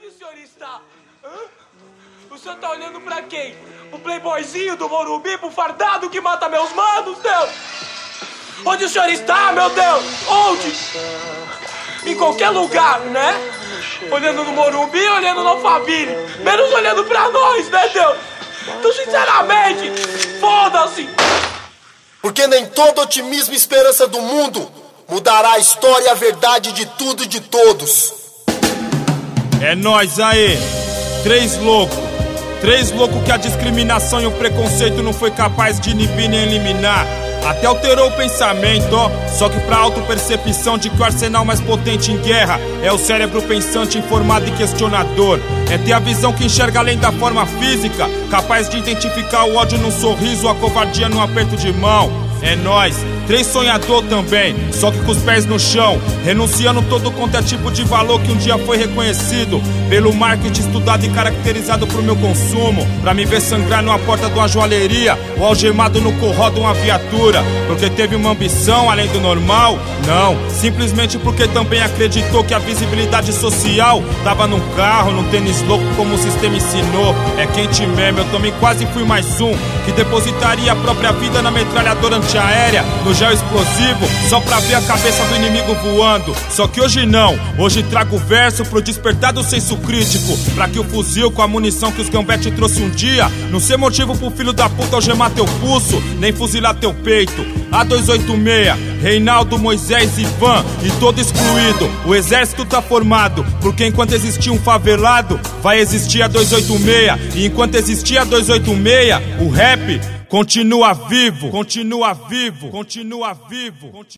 Onde o senhor está? Hã? O senhor tá olhando pra quem? Pro playboyzinho do Morumbi, pro fardado que mata meus manos, Deus? Onde o senhor está, meu Deus? Onde? Em qualquer lugar, né? Olhando no Morumbi, olhando no Alphaville. Menos olhando pra nós, né, Deus? Então, sinceramente, foda-se! Porque nem todo otimismo e esperança do mundo mudará a história e a verdade de tudo e de todos. É nóis aí, três loucos que a discriminação e o preconceito não foi capaz de inibir nem eliminar. Até alterou o pensamento, ó. Só que pra autopercepção de que o arsenal mais potente em guerra é o cérebro pensante, informado e questionador. É ter a visão que enxerga além da forma física, capaz de identificar o ódio num sorriso, a covardia num aperto de mão. É nóis, três sonhador também, só que com os pés no chão, renunciando todo quanto é tipo de valor que um dia foi reconhecido pelo marketing estudado e caracterizado pro meu consumo. Pra me ver sangrar numa porta de uma joalheria ou algemado no corró de uma viatura. Porque teve uma ambição além do normal? Não, simplesmente porque também acreditou que a visibilidade social tava num carro, num tênis louco como o sistema ensinou. É quente mesmo, eu também quase fui mais um que depositaria a própria vida na metralhadora antiaérea, no gel explosivo, só pra ver a cabeça do inimigo voando. Só que hoje não, hoje trago o verso pro despertar do senso crítico, pra que o fuzil com a munição que os Gambete trouxe um dia não ser motivo pro filho da puta algemar teu pulso, nem fuzilar teu peito. A286, Reinaldo, Moisés, Ivan e todo excluído. O exército tá formado, porque enquanto existia um favelado, vai existir a 286. E enquanto existia a 286, o rap continua vivo, continua vivo, continua vivo.